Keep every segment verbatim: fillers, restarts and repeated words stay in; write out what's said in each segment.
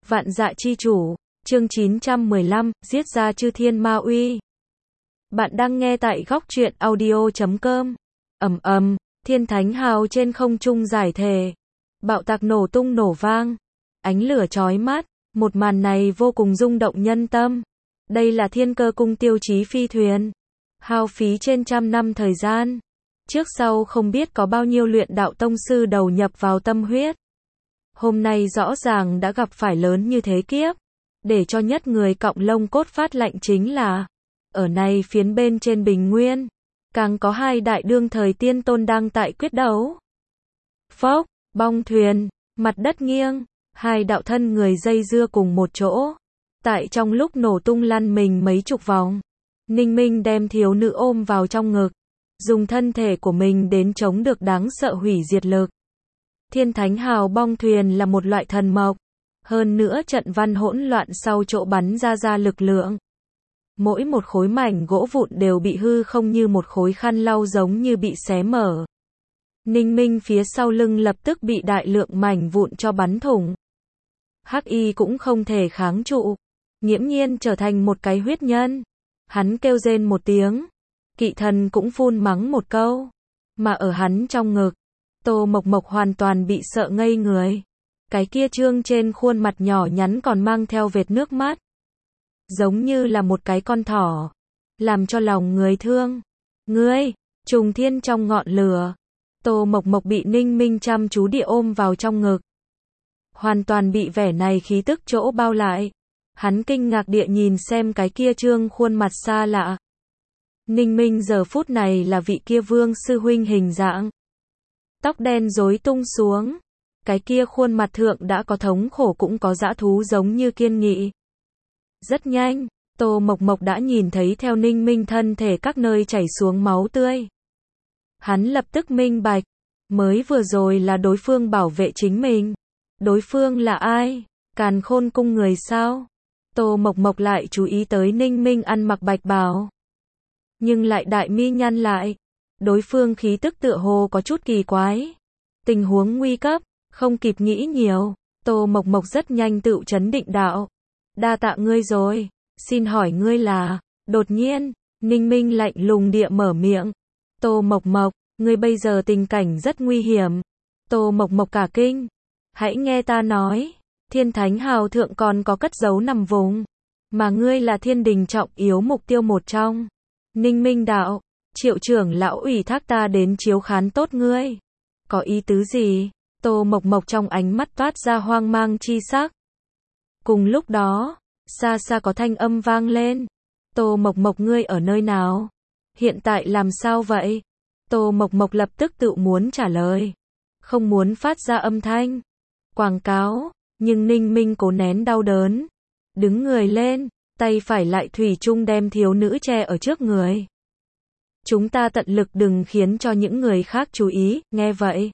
Vạn Dạ Chi Chủ, chương chín trăm mười lăm, giết ra chư thiên ma uy. Bạn đang nghe tại góc truyện audio chấm com. Ầm ầm, thiên thánh hào trên không trung giải thể. Bạo tạc nổ tung nổ vang. Ánh lửa chói mắt, một màn này vô cùng rung động nhân tâm. Đây là Thiên Cơ Cung tiêu chí phi thuyền. Hao phí trên trăm năm thời gian. Trước sau không biết có bao nhiêu luyện đạo tông sư đầu nhập vào tâm huyết. Hôm nay rõ ràng đã gặp phải lớn như thế kiếp. Để cho nhất người cọng lông cốt phát lạnh chính là, ở này phiến bên trên bình nguyên, càng có hai đại đương thời tiên tôn đang tại quyết đấu. Phốc, bong thuyền, mặt đất nghiêng, hai đạo thân người dây dưa cùng một chỗ. Tại trong lúc nổ tung lăn mình mấy chục vòng, Ninh Minh đem thiếu nữ ôm vào trong ngực, dùng thân thể của mình đến chống được đáng sợ hủy diệt lực. Thiên thánh hào bong thuyền là một loại thần mộc, hơn nữa trận văn hỗn loạn sau chỗ bắn ra ra lực lượng. Mỗi một khối mảnh gỗ vụn đều bị hư không như một khối khăn lau giống như bị xé mở. Ninh Minh phía sau lưng lập tức bị đại lượng mảnh vụn cho bắn thủng. Hắc Y cũng không thể kháng trụ, nghiễm nhiên trở thành một cái huyết nhân. Hắn kêu rên một tiếng, Kỵ Thần cũng phun mắng một câu, mà ở hắn trong ngực, Tô Mộc Mộc hoàn toàn bị sợ ngây người. Cái kia trương trên khuôn mặt nhỏ nhắn còn mang theo vệt nước mắt, giống như là một cái con thỏ, làm cho lòng người thương. Ngươi, trùng thiên trong ngọn lửa. Tô Mộc Mộc bị Ninh Minh chăm chú địa ôm vào trong ngực, hoàn toàn bị vẻ này khí tức chỗ bao lại. Hắn kinh ngạc địa nhìn xem cái kia trương khuôn mặt xa lạ. Ninh Minh giờ phút này là vị kia vương sư huynh hình dạng, tóc đen rối tung xuống. Cái kia khuôn mặt thượng đã có thống khổ cũng có dã thú giống như kiên nghị. Rất nhanh, Tô Mộc Mộc đã nhìn thấy theo Ninh Minh thân thể các nơi chảy xuống máu tươi. Hắn lập tức minh bạch, mới vừa rồi là đối phương bảo vệ chính mình. Đối phương là ai? Càn Khôn Cung người sao? Tô Mộc Mộc lại chú ý tới Ninh Minh ăn mặc bạch bào, nhưng lại đại mi nhăn lại. Đối phương khí tức tựa hồ có chút kỳ quái. Tình huống nguy cấp. Không kịp nghĩ nhiều, Tô Mộc Mộc rất nhanh tự trấn định đạo. Đa tạ ngươi rồi, xin hỏi ngươi là... Đột nhiên, Ninh Minh lạnh lùng địa mở miệng. Tô Mộc Mộc, ngươi bây giờ tình cảnh rất nguy hiểm. Tô Mộc Mộc cả kinh. Hãy nghe ta nói, thiên thánh hào thượng còn có cất giấu nằm vùng, mà ngươi là thiên đình trọng yếu mục tiêu một trong. Ninh Minh đạo, Triệu trưởng lão ủy thác ta đến chiếu khán tốt ngươi. Có ý tứ gì? Tô Mộc Mộc trong ánh mắt toát ra hoang mang chi sắc. Cùng lúc đó, xa xa có thanh âm vang lên. Tô Mộc Mộc ngươi ở nơi nào? Hiện tại làm sao vậy? Tô Mộc Mộc lập tức tự muốn trả lời, không muốn phát ra âm thanh quảng cáo, nhưng Ninh Minh cố nén đau đớn, đứng người lên, tay phải lại thủy chung đem thiếu nữ che ở trước người. Chúng ta tận lực đừng khiến cho những người khác chú ý. Nghe vậy,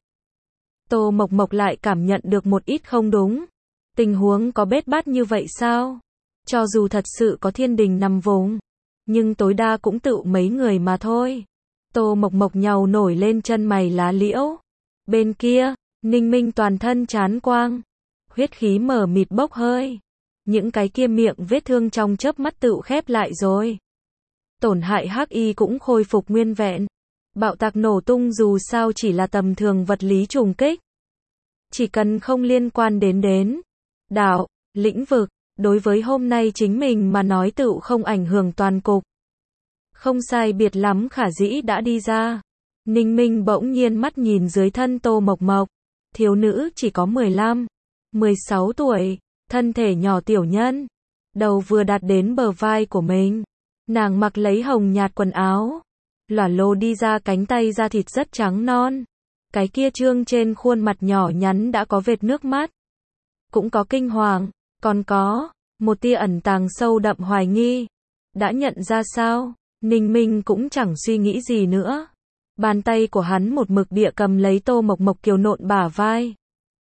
Tô Mộc Mộc lại cảm nhận được một ít không đúng. Tình huống có bết bát như vậy sao? Cho dù thật sự có thiên đình nằm vùng, nhưng tối đa cũng tự mấy người mà thôi. Tô Mộc Mộc nhàu nổi lên chân mày lá liễu. Bên kia, Ninh Minh toàn thân chán quang, huyết khí mở mịt bốc hơi. Những cái kia miệng vết thương trong chớp mắt tự khép lại rồi. Tổn hại Hắc Y cũng khôi phục nguyên vẹn. Bạo tạc nổ tung dù sao chỉ là tầm thường vật lý trùng kích. Chỉ cần không liên quan đến đến đạo, lĩnh vực, đối với hôm nay chính mình mà nói tự không ảnh hưởng toàn cục. Không sai biệt lắm khả dĩ đã đi ra. Ninh Minh bỗng nhiên mắt nhìn dưới thân Tô Mộc Mộc. Thiếu nữ chỉ có mười lăm, mười sáu tuổi, thân thể nhỏ tiểu nhân, đầu vừa đạt đến bờ vai của mình. Nàng mặc lấy hồng nhạt quần áo, lỏa lồ đi ra cánh tay da thịt rất trắng non. Cái kia trương trên khuôn mặt nhỏ nhắn đã có vệt nước mắt, cũng có kinh hoàng, còn có một tia ẩn tàng sâu đậm hoài nghi. Đã nhận ra sao? Ninh Minh cũng chẳng suy nghĩ gì nữa. Bàn tay của hắn một mực địa cầm lấy Tô Mộc Mộc kiều nộn bả vai.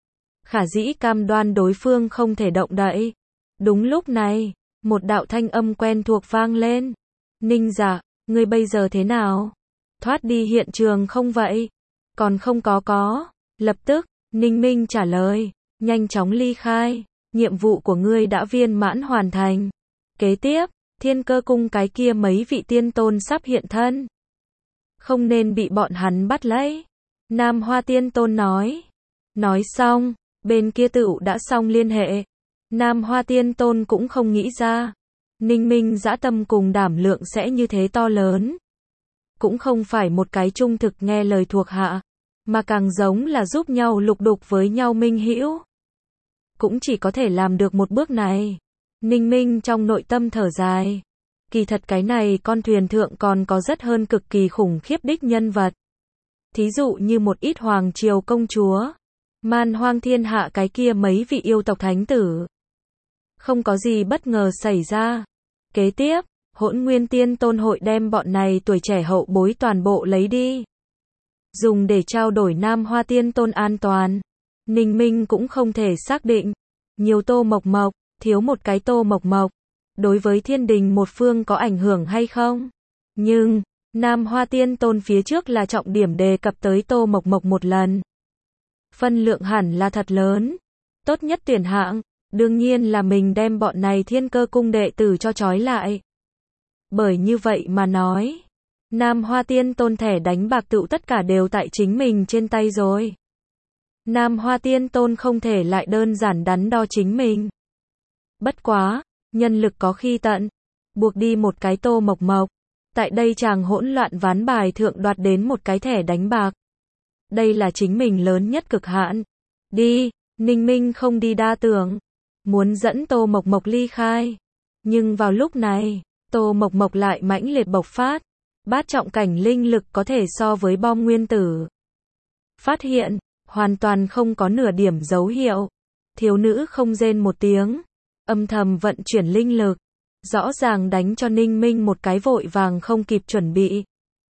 Khả dĩ cam đoan đối phương không thể động đậy. Đúng lúc này, một đạo thanh âm quen thuộc vang lên. Ninh dạ, ngươi bây giờ thế nào? Thoát đi hiện trường không vậy? Còn không có có. Lập tức, Ninh Minh trả lời, nhanh chóng ly khai. nhiệm vụ của ngươi đã viên mãn hoàn thành. Kế tiếp, Thiên Cơ Cung cái kia mấy vị tiên tôn sắp hiện thân. Không nên bị bọn hắn bắt lấy. Nam Hoa Tiên Tôn nói. Nói xong, bên kia tựu đã xong liên hệ. Nam Hoa Tiên Tôn cũng không nghĩ ra. Ninh Minh dã tâm cùng đảm lượng sẽ như thế to lớn. Cũng không phải một cái trung thực nghe lời thuộc hạ, mà càng giống là giúp nhau lục đục với nhau minh hữu. Cũng chỉ có thể làm được một bước này. Ninh Minh trong nội tâm thở dài. Kỳ thật cái này con thuyền thượng còn có rất hơn cực kỳ khủng khiếp đích nhân vật. Thí dụ như một ít hoàng triều công chúa, man hoang thiên hạ cái kia mấy vị yêu tộc thánh tử. Không có gì bất ngờ xảy ra. Kế tiếp, Hỗn Nguyên Tiên Tôn hội đem bọn này tuổi trẻ hậu bối toàn bộ lấy đi. Dùng để trao đổi Nam Hoa Tiên Tôn an toàn. Ninh Minh cũng không thể xác định. Nhiều Tô Mộc Mộc, thiếu một cái Tô Mộc Mộc. Đối với thiên đình một phương có ảnh hưởng hay không? Nhưng, Nam Hoa Tiên Tôn phía trước là trọng điểm đề cập tới Tô Mộc Mộc một lần. Phân lượng hẳn là thật lớn. Tốt nhất tuyển hạng, đương nhiên là mình đem bọn này Thiên Cơ Cung đệ tử cho trói lại. Bởi như vậy mà nói, Nam Hoa Tiên Tôn thẻ đánh bạc tựu tất cả đều tại chính mình trên tay rồi. Nam Hoa Tiên Tôn không thể lại đơn giản đắn đo chính mình. Bất quá, nhân lực có khi tận, buộc đi một cái Tô Mộc Mộc. Tại đây chàng hỗn loạn ván bài thượng đoạt đến một cái thẻ đánh bạc. Đây là chính mình lớn nhất cực hạn. Đi, Ninh Minh không đi đa tưởng. Muốn dẫn Tô Mộc Mộc ly khai. Nhưng vào lúc này, Tô Mộc Mộc lại mãnh liệt bộc phát. Bát trọng cảnh linh lực có thể so với bom nguyên tử. Phát hiện, hoàn toàn không có nửa điểm dấu hiệu. Thiếu nữ không rên một tiếng. Âm thầm vận chuyển linh lực. Rõ ràng đánh cho Ninh Minh một cái vội vàng không kịp chuẩn bị.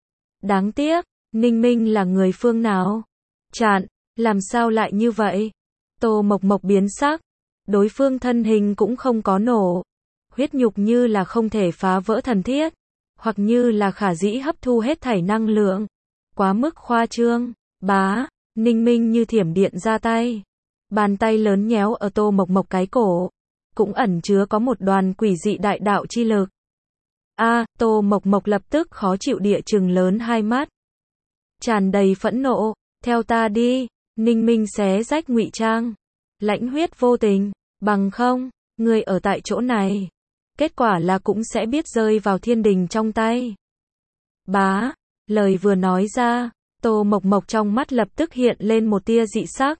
Đáng tiếc, Ninh Minh là người phương nào? Chạn, làm sao lại như vậy? Tô Mộc Mộc biến sắc. Đối phương thân hình cũng không có nổ. Huyết nhục như là không thể phá vỡ thần thiết. Hoặc như là khả dĩ hấp thu hết thảy năng lượng. Quá mức khoa trương. Bá, Ninh Minh như thiểm điện ra tay. Bàn tay lớn nhéo ở Tô Mộc Mộc cái cổ. Cũng ẩn chứa có một đoàn quỷ dị đại đạo chi lực. A, à, Tô Mộc Mộc lập tức khó chịu địa trừng lớn hai mắt. Tràn đầy phẫn nộ, theo ta đi, Ninh Minh xé rách ngụy trang. Lãnh huyết vô tình, bằng không, người ở tại chỗ này. Kết quả là cũng sẽ biết rơi vào thiên đình trong tay. Bá, lời vừa nói ra, Tô Mộc Mộc trong mắt lập tức hiện lên một tia dị sắc.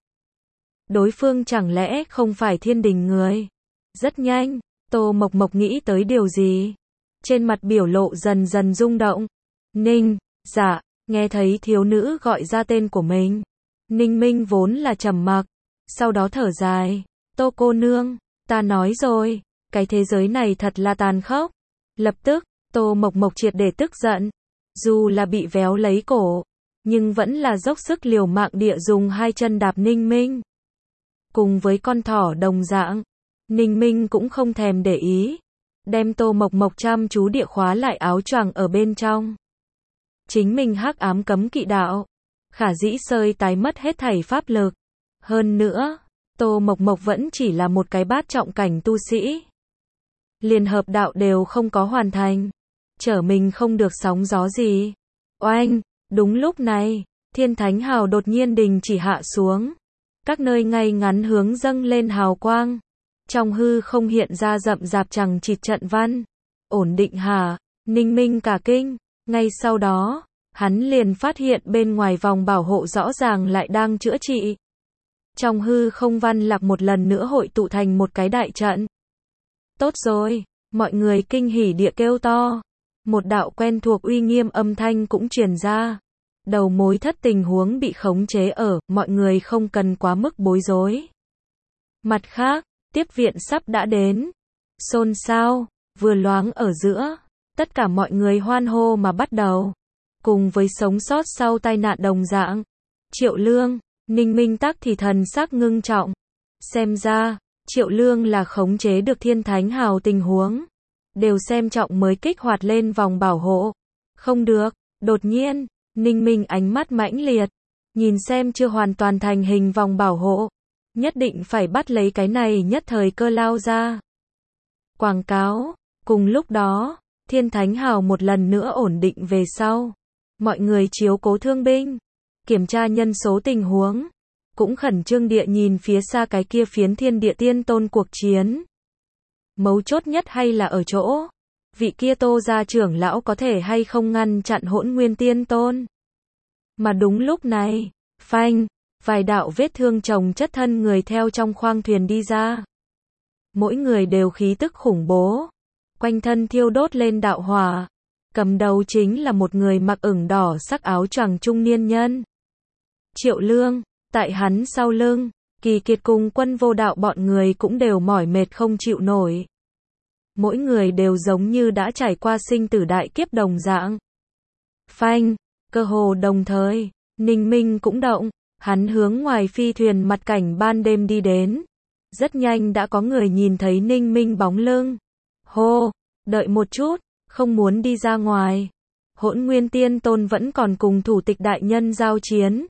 Đối phương chẳng lẽ không phải thiên đình người? Rất nhanh, Tô Mộc Mộc nghĩ tới điều gì? Trên mặt biểu lộ dần dần rung động. Ninh, dạ, nghe thấy thiếu nữ gọi ra tên của mình. Ninh Minh vốn là trầm mặc, sau đó thở dài. Tô cô nương, ta nói rồi, cái thế giới này thật là tàn khốc. Lập tức, Tô Mộc Mộc triệt để tức giận. Dù là bị véo lấy cổ, nhưng vẫn là dốc sức liều mạng địa dùng hai chân đạp Ninh Minh. Cùng với con thỏ đồng dạng. Ninh Minh cũng không thèm để ý. Đem Tô Mộc Mộc chăm chú địa khóa lại áo choàng ở bên trong. Chính mình hắc ám cấm kỵ đạo. Khả dĩ sơi tái mất hết thảy pháp lực. Hơn nữa, Tô Mộc Mộc vẫn chỉ là một cái bát trọng cảnh tu sĩ. Liền hợp đạo đều không có hoàn thành. Chở mình không được sóng gió gì. Oanh, đúng lúc này, Thiên Thánh Hào đột nhiên đình chỉ hạ xuống. Các nơi ngay ngắn hướng dâng lên hào quang. Trong hư không hiện ra rậm rạp chằng chịt trận văn. Ổn định hả? Ninh Minh cả kinh. Ngay sau đó, hắn liền phát hiện bên ngoài vòng bảo hộ rõ ràng lại đang chữa trị. Trong hư không văn lạc một lần nữa hội tụ thành một cái đại trận. Tốt rồi, mọi người kinh hỉ địa kêu to. Một đạo quen thuộc uy nghiêm âm thanh cũng truyền ra. Đầu mối thất tình huống bị khống chế ở, mọi người không cần quá mức bối rối. Mặt khác, tiếp viện sắp đã đến. Xôn xao, vừa loáng ở giữa, tất cả mọi người hoan hô mà bắt đầu. Cùng với sống sót sau tai nạn đồng dạng. Triệu Lương, Ninh Minh tắc thì thần sắc ngưng trọng. Xem ra, Triệu Lương là khống chế được Thiên Thánh Hào tình huống. Đều xem trọng mới kích hoạt lên vòng bảo hộ. Không được, đột nhiên, Ninh Minh ánh mắt mãnh liệt. Nhìn xem chưa hoàn toàn thành hình vòng bảo hộ. nhất định phải bắt lấy cái này nhất thời cơ lao ra. Quảng cáo. Cùng lúc đó, Thiên Thánh Hào một lần nữa ổn định về sau. Mọi người chiếu cố thương binh, kiểm tra nhân số tình huống, cũng khẩn trương địa nhìn phía xa cái kia phiến thiên địa tiên tôn cuộc chiến. Mấu chốt nhất hay là ở chỗ, vị kia Tô gia trưởng lão có thể hay không ngăn chặn Hỗn Nguyên Tiên Tôn. Mà đúng lúc này, phanh, vài đạo vết thương chồng chất thân người theo trong khoang thuyền đi ra. Mỗi người đều khí tức khủng bố, quanh thân thiêu đốt lên đạo hỏa. Cầm đầu chính là một người mặc ửng đỏ sắc áo choàng trung niên nhân. Triệu Lương, tại hắn sau lưng, Kỳ Kiệt cùng Quân Vô Đạo bọn người cũng đều mỏi mệt không chịu nổi. Mỗi người đều giống như đã trải qua sinh tử đại kiếp đồng dạng. Phanh, cơ hồ đồng thời, Ninh Minh cũng động, hắn hướng ngoài phi thuyền mặt cảnh ban đêm đi đến. Rất nhanh đã có người nhìn thấy Ninh Minh bóng lưng. Hô, đợi một chút, không muốn đi ra ngoài. Hỗn Nguyên Tiên Tôn vẫn còn cùng thủ tịch đại nhân giao chiến.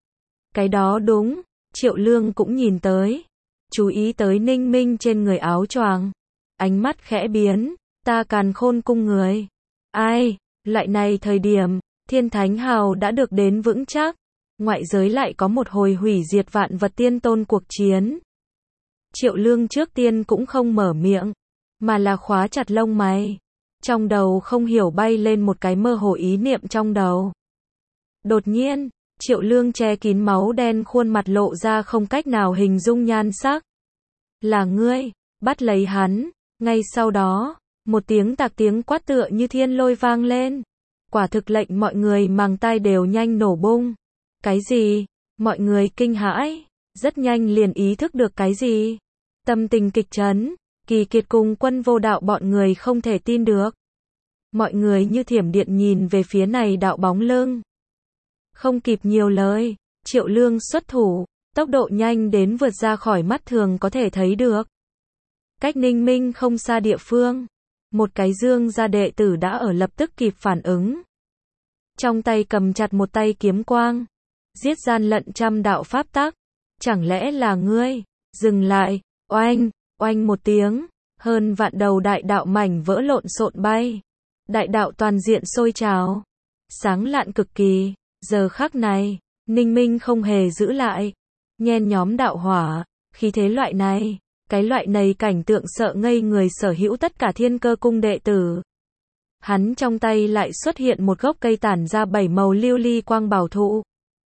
Cái đó đúng, Triệu Lương cũng nhìn tới. Chú ý tới Ninh Minh trên người áo choàng. Ánh mắt khẽ biến, ta Càn Khôn cung người. Ai, loại này thời điểm, Thiên Thánh Hào đã được đến vững chắc. Ngoại giới lại có một hồi hủy diệt vạn vật tiên tôn cuộc chiến. Triệu Lương trước tiên cũng không mở miệng, mà là khóa chặt lông mày. Trong đầu không hiểu bay lên một cái mơ hồ ý niệm trong đầu. Đột nhiên, Triệu Lương che kín máu đen khuôn mặt lộ ra không cách nào hình dung nhan sắc. Là ngươi, bắt lấy hắn. Ngay sau đó, một tiếng tạc tiếng quát tựa như thiên lôi vang lên. Quả thực lệnh mọi người màng tai đều nhanh nổ bung. Cái gì? Mọi người kinh hãi, rất nhanh liền ý thức được cái gì. Tâm tình kịch chấn, Kỳ Kiệt cùng Quân Vô Đạo bọn người không thể tin được. Mọi người như thiểm điện nhìn về phía này đạo bóng lưng. Không kịp nhiều lời, Triệu Lương xuất thủ, tốc độ nhanh đến vượt ra khỏi mắt thường có thể thấy được. Cách Ninh Minh không xa địa phương, một cái Dương gia đệ tử đã ở lập tức kịp phản ứng. Trong tay cầm chặt một tay kiếm quang, giết gian lận trăm đạo pháp tắc. Chẳng lẽ là ngươi? Dừng lại, oanh, oanh một tiếng, hơn vạn đầu đại đạo mảnh vỡ lộn xộn bay. Đại đạo toàn diện sôi trào, sáng lạn cực kỳ. Giờ khắc này, Ninh Minh không hề giữ lại, nhen nhóm đạo hỏa, khí thế loại này, cái loại này cảnh tượng sợ ngây người sở hữu tất cả Thiên Cơ cung đệ tử. Hắn trong tay lại xuất hiện một gốc cây tản ra bảy màu lưu ly quang bảo thụ.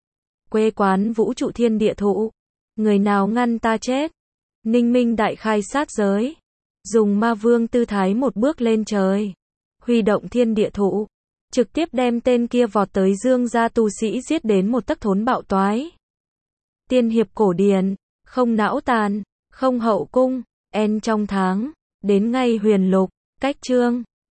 Quê quán vũ trụ thiên địa thụ. Người nào ngăn ta chết? Ninh Minh đại khai sát giới, dùng ma vương tư thái một bước lên trời, huy động thiên địa thụ, trực tiếp đem tên kia vọt tới Dương gia tu sĩ giết đến một tấc thốn bạo toái. Tiên hiệp cổ điển, không não tàn, không hậu cung, en trong tháng, đến ngay huyền lục, cách chương